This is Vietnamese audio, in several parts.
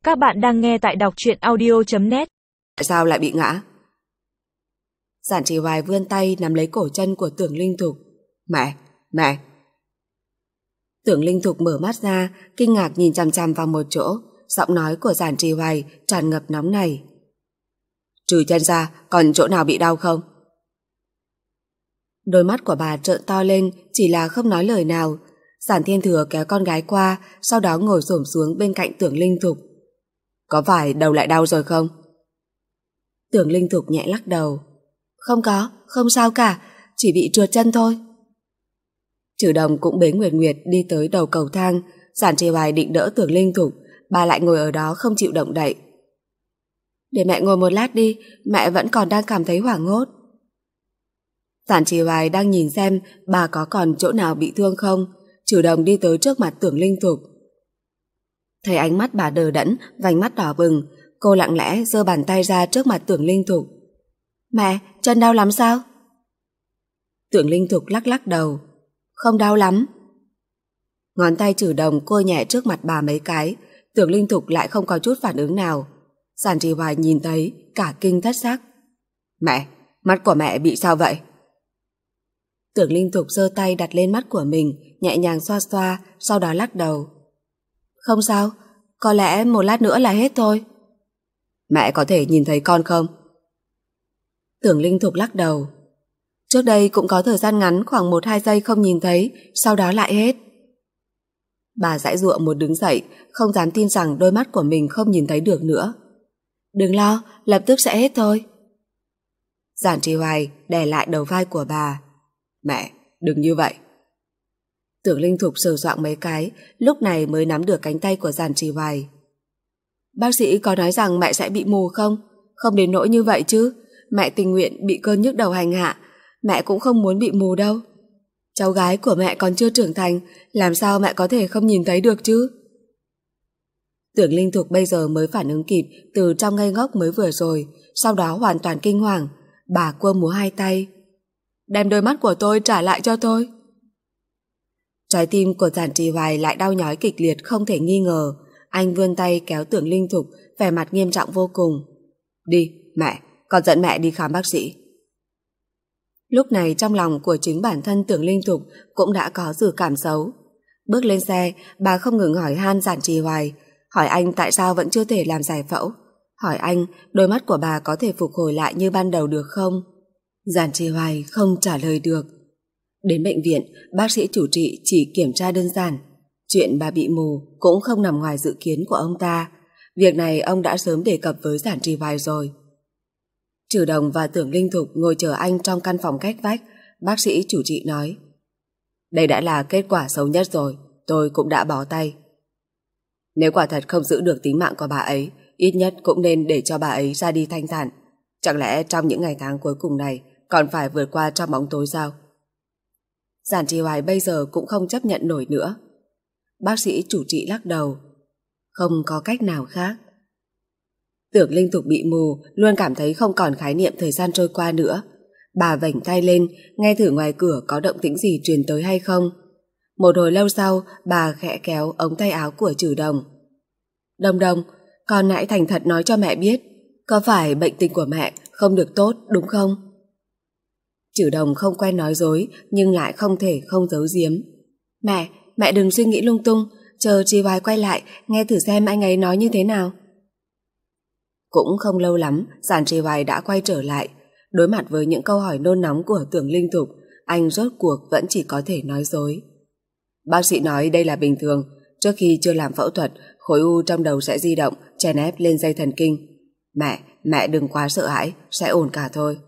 Các bạn đang nghe tại đọc truyện audio.net. Tại sao lại bị ngã? Giản Trì Hoài vươn tay nắm lấy cổ chân của Tưởng Linh Thục. Mẹ! Tưởng Linh Thục mở mắt ra, kinh ngạc nhìn chằm chằm vào một chỗ, giọng nói của Giản Trì Hoài tràn ngập nóng nảy. Trừ chân ra, còn chỗ nào bị đau không? Đôi mắt của bà trợn to lên, chỉ là không nói lời nào. Giản Thiên Thừa kéo con gái qua, sau đó ngồi xổm xuống bên cạnh Tưởng Linh Thục. Có phải đầu lại đau rồi không? Tưởng Linh Thục nhẹ lắc đầu. Không có, không sao cả, chỉ bị trượt chân thôi. Trừ Đồng cũng bế Nguyệt Nguyệt đi tới đầu cầu thang. Giản Trì Hoài định đỡ Tưởng Linh Thục, bà lại ngồi ở đó không chịu động đậy. Để mẹ ngồi một lát đi, mẹ vẫn còn đang cảm thấy hoảng hốt. Giản Trì Hoài đang nhìn xem bà có còn chỗ nào bị thương không. Trừ Đồng đi tới trước mặt Tưởng Linh Thục. Thấy ánh mắt bà đờ đẫn, vành mắt đỏ bừng, cô lặng lẽ giơ bàn tay ra trước mặt Tưởng Linh Thục. Mẹ, chân đau lắm sao? Tưởng Linh Thục lắc lắc đầu. Không đau lắm. Ngón tay Trừ Đồng cô nhẹ trước mặt bà mấy cái. Tưởng Linh Thục lại không có chút phản ứng nào. Giản Trì Hoài nhìn thấy cả kinh thất sắc. Mẹ, mắt của mẹ bị sao vậy? Tưởng Linh Thục giơ tay đặt lên mắt của mình, nhẹ nhàng xoa xoa, sau đó lắc đầu. Không sao, có lẽ một lát nữa là hết thôi. Mẹ có thể nhìn thấy con không? Tưởng Linh Thục lắc đầu. Trước đây cũng có thời gian ngắn khoảng 1-2 giây không nhìn thấy, sau đó lại hết. Bà giãy giụa muốn đứng dậy, không dám tin rằng đôi mắt của mình không nhìn thấy được nữa. Đừng lo, lập tức sẽ hết thôi. Giản Trì Hoài đè lại đầu vai của bà. Mẹ, đừng như vậy. Tưởng Linh Thục sờ soạng mấy cái, lúc này mới nắm được cánh tay của Giản Trì Hoài. Bác sĩ có nói rằng mẹ sẽ bị mù không? Không đến nỗi như vậy chứ. Mẹ tình nguyện bị cơn nhức đầu hành hạ, mẹ cũng không muốn bị mù đâu. Cháu gái của mẹ còn chưa trưởng thành, làm sao mẹ có thể không nhìn thấy được chứ? Tưởng Linh Thục bây giờ mới phản ứng kịp từ trong ngây ngốc mới vừa rồi, sau đó hoàn toàn kinh hoàng. Bà quơ múa hai tay. Đem đôi mắt của tôi trả lại cho tôi. Trái tim của Giản Trì Hoài lại đau nhói kịch liệt không thể nghi ngờ. Anh vươn tay kéo Tưởng Linh Thục, vẻ mặt nghiêm trọng vô cùng. Đi, mẹ, con dẫn mẹ đi khám bác sĩ. Lúc này trong lòng của chính bản thân Tưởng Linh Thục cũng đã có dự cảm xấu. Bước lên xe, bà không ngừng hỏi han Giản Trì Hoài, hỏi anh tại sao vẫn chưa thể làm giải phẫu, hỏi anh đôi mắt của bà có thể phục hồi lại như ban đầu được không. Giản Trì Hoài không trả lời được. Đến bệnh viện, bác sĩ chủ trị chỉ kiểm tra đơn giản. Chuyện bà bị mù cũng không nằm ngoài dự kiến của ông ta. Việc này ông đã sớm đề cập với Giản Trì Hoài rồi. Trừ Đồng và Tưởng Linh Thục ngồi chờ anh trong căn phòng cách vách. Bác sĩ chủ trị nói, đây đã là kết quả xấu nhất rồi, tôi cũng đã bó tay. Nếu quả thật không giữ được tính mạng của bà ấy, ít nhất cũng nên để cho bà ấy ra đi thanh thản. Chẳng lẽ trong những ngày tháng cuối cùng này còn phải vượt qua trong bóng tối sao? Giản Trì Hoài bây giờ cũng không chấp nhận nổi nữa. Bác sĩ chủ trị lắc đầu. Không có cách nào khác. Tưởng Linh Thục bị mù luôn cảm thấy không còn khái niệm thời gian trôi qua nữa. Bà vểnh tay lên, nghe thử ngoài cửa có động tĩnh gì truyền tới hay không. Một hồi lâu sau, bà khẽ kéo ống tay áo của Trừ Đồng. Đồng Đồng, con hãy thành thật nói cho mẹ biết, có phải bệnh tình của mẹ không được tốt đúng không? Trừ Đồng không quen nói dối nhưng lại không thể không giấu giếm. Mẹ đừng suy nghĩ lung tung, chờ Trì Hoài quay lại nghe thử xem anh ấy nói như thế nào. Cũng không lâu lắm, Giản Trì Hoài đã quay trở lại. Đối mặt với những câu hỏi nôn nóng của Tưởng Linh Thục, anh rốt cuộc vẫn chỉ có thể nói dối. Bác sĩ nói đây là bình thường, trước khi chưa làm phẫu thuật, khối u trong đầu sẽ di động, chèn ép lên dây thần kinh. Mẹ đừng quá sợ hãi, sẽ ổn cả thôi.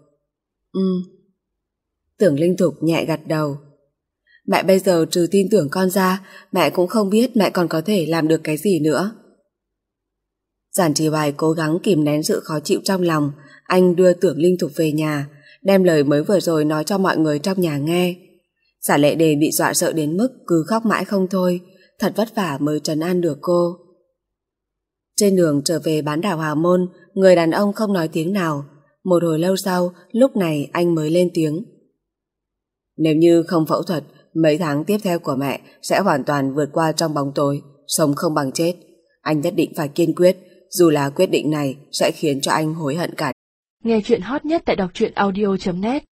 Tưởng Linh Thục nhẹ gật đầu. Mẹ bây giờ trừ tin tưởng con ra, mẹ cũng không biết mẹ còn có thể làm được cái gì nữa. Giản Trì Hoài cố gắng kìm nén sự khó chịu trong lòng. Anh đưa Tưởng Linh Thục về nhà, đem lời mới vừa rồi nói cho mọi người trong nhà nghe. Giả Lệ Đề bị dọa sợ đến mức cứ khóc mãi không thôi, thật vất vả mới trấn an được cô. Trên đường trở về bán đảo Hào Môn, người đàn ông không nói tiếng nào. Một hồi lâu sau, lúc này anh mới lên tiếng. Nếu như không phẫu thuật, mấy tháng tiếp theo của mẹ sẽ hoàn toàn vượt qua trong bóng tối, sống không bằng chết. Anh nhất định phải kiên quyết, dù là quyết định này sẽ khiến cho anh hối hận cả. Nghe chuyện hot nhất tại đọc truyện audio.net